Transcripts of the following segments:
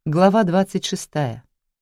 Глава 26.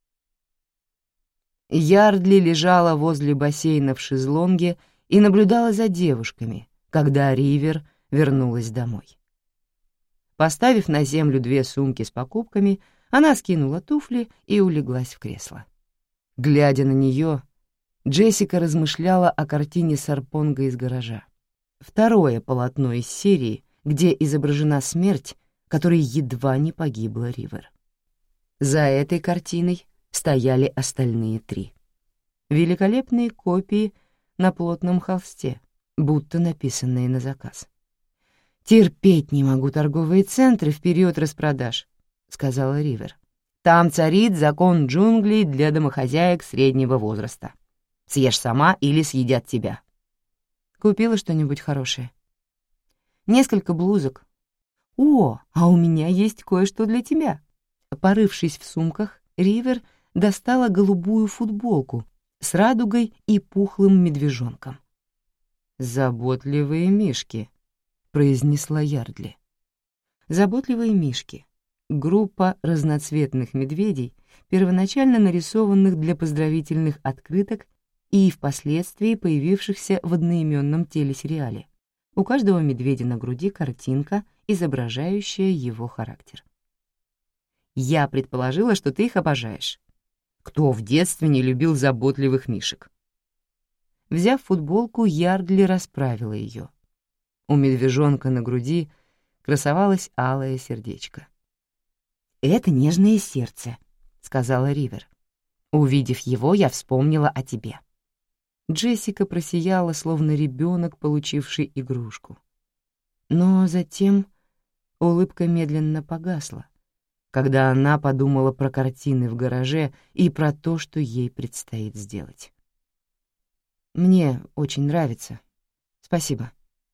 Ярдли лежала возле бассейна в шезлонге и наблюдала за девушками, когда Ривер вернулась домой. Поставив на землю 2 сумки с покупками, она скинула туфли и улеглась в кресло. Глядя на нее, Джессика размышляла о картине Сарпонга из гаража. Второе полотно из серии, где изображена смерть, которой едва не погибла Ривер. За этой картиной стояли остальные 3. Великолепные копии на плотном холсте, будто написанные на заказ. «Терпеть не могу торговые центры в период распродаж», — сказала Ривер. «Там царит закон джунглей для домохозяек среднего возраста. Съешь сама или съедят тебя». «Купила что-нибудь хорошее?» «Несколько блузок». «О, а у меня есть кое-что для тебя». Порывшись в сумках, Ривер достала голубую футболку с радугой и пухлым медвежонком. «Заботливые мишки», — произнесла Ярдли. «Заботливые мишки» — группа разноцветных медведей, первоначально нарисованных для поздравительных открыток и впоследствии появившихся в одноименном телесериале. У каждого медведя на груди картинка, изображающая его характер. «Я предположила, что ты их обожаешь. Кто в детстве не любил заботливых мишек?» Взяв футболку, Ярдли расправила ее. У медвежонка на груди красовалось алое сердечко. «Это нежное сердце», — сказала Ривер. «Увидев его, я вспомнила о тебе». Джессика просияла, словно ребенок, получивший игрушку. Но затем улыбка медленно погасла, когда она подумала про картины в гараже и про то, что ей предстоит сделать. «Мне очень нравится. Спасибо».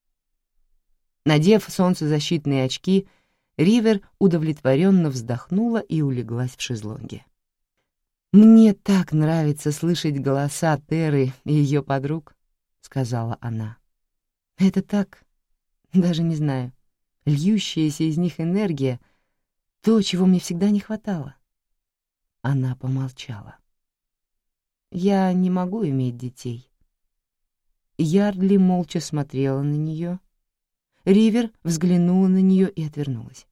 Надев солнцезащитные очки, Ривер удовлетворенно вздохнула и улеглась в шезлонге. «Мне так нравится слышать голоса Теры и ее подруг», — сказала она. «Это так, даже не знаю, льющаяся из них энергия — то, чего мне всегда не хватало». Она помолчала. «Я не могу иметь детей». Ярдли молча смотрела на нее. Ривер взглянула на нее и отвернулась.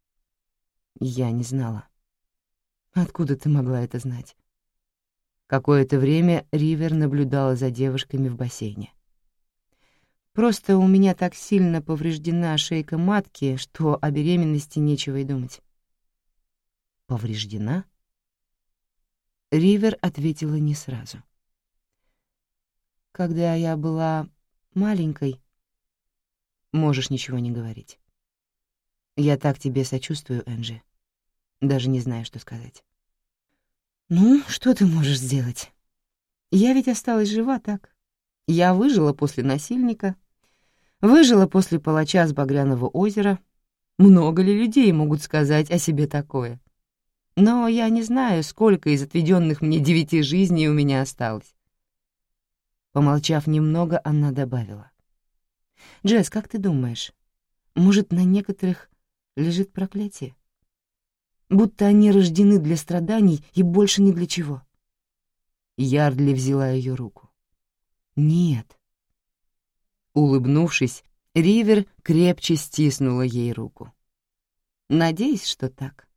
«Я не знала». «Откуда ты могла это знать?» Какое-то время Ривер наблюдала за девушками в бассейне. «Просто у меня так сильно повреждена шейка матки, что о беременности нечего и думать». «Повреждена?» Ривер ответила не сразу. «Когда я была маленькой...» «Можешь ничего не говорить. Я так тебе сочувствую, Энджи. Даже не знаю, что сказать». «Ну, что ты можешь сделать? Я ведь осталась жива, так? Я выжила после насильника, выжила после палача с Багряного озера. Много ли людей могут сказать о себе такое? Но я не знаю, сколько из отведенных мне 9 жизней у меня осталось». Помолчав немного, она добавила. «Джесс, как ты думаешь, может, на некоторых лежит проклятие? Будто они рождены для страданий и больше ни для чего». Ярдли взяла ее руку. «Нет». Улыбнувшись, Ривер крепче стиснула ей руку. «Надеюсь, что так».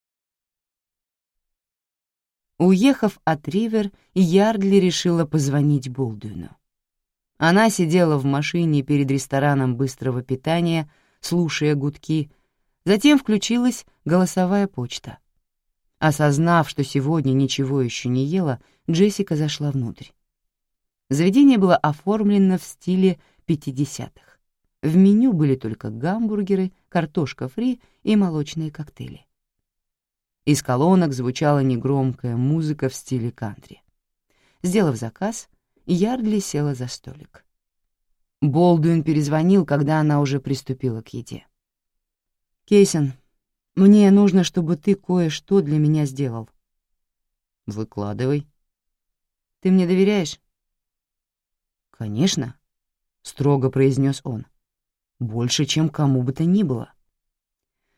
Уехав от Ривер, Ярдли решила позвонить Болдуину. Она сидела в машине перед рестораном быстрого питания, слушая гудки. Затем включилась голосовая почта. Осознав, что сегодня ничего еще не ела, Джессика зашла внутрь. Заведение было оформлено в стиле 50-х. В меню были только гамбургеры, картошка фри и молочные коктейли. Из колонок звучала негромкая музыка в стиле кантри. Сделав заказ, Ярдли села за столик. Болдуин перезвонил, когда она уже приступила к еде. «Кейсон, мне нужно, чтобы ты кое-что для меня сделал». «Выкладывай». «Ты мне доверяешь?» «Конечно», — строго произнес он. «Больше, чем кому бы то ни было».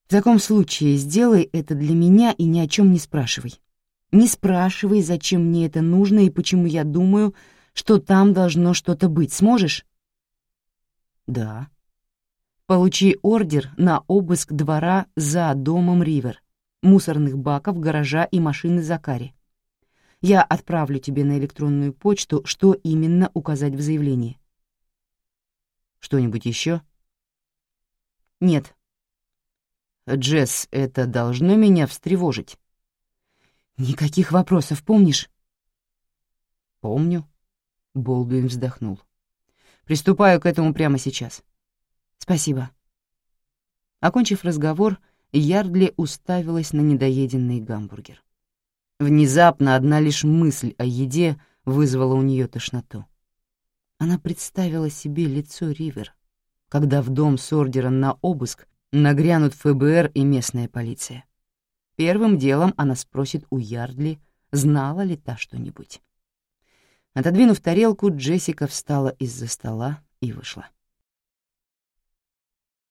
В таком случае сделай это для меня и ни о чем не спрашивай. Не спрашивай, зачем мне это нужно и почему я думаю, что там должно что-то быть. Сможешь? Да. Получи ордер на обыск двора за домом Ривер, мусорных баков, гаража и машины Закари. Я отправлю тебе на электронную почту, что именно указать в заявлении. Что-нибудь еще? Нет. Джесс, это должно меня встревожить. Никаких вопросов, помнишь? Помню. Болдуин вздохнул. Приступаю к этому прямо сейчас. Спасибо. Окончив разговор, Ярдли уставилась на недоеденный гамбургер. Внезапно одна лишь мысль о еде вызвала у нее тошноту. Она представила себе лицо Ривер, когда в дом с ордером на обыск нагрянут ФБР и местная полиция. Первым делом она спросит у Ярдли, знала ли та что-нибудь. Отодвинув тарелку, Джессика встала из-за стола и вышла.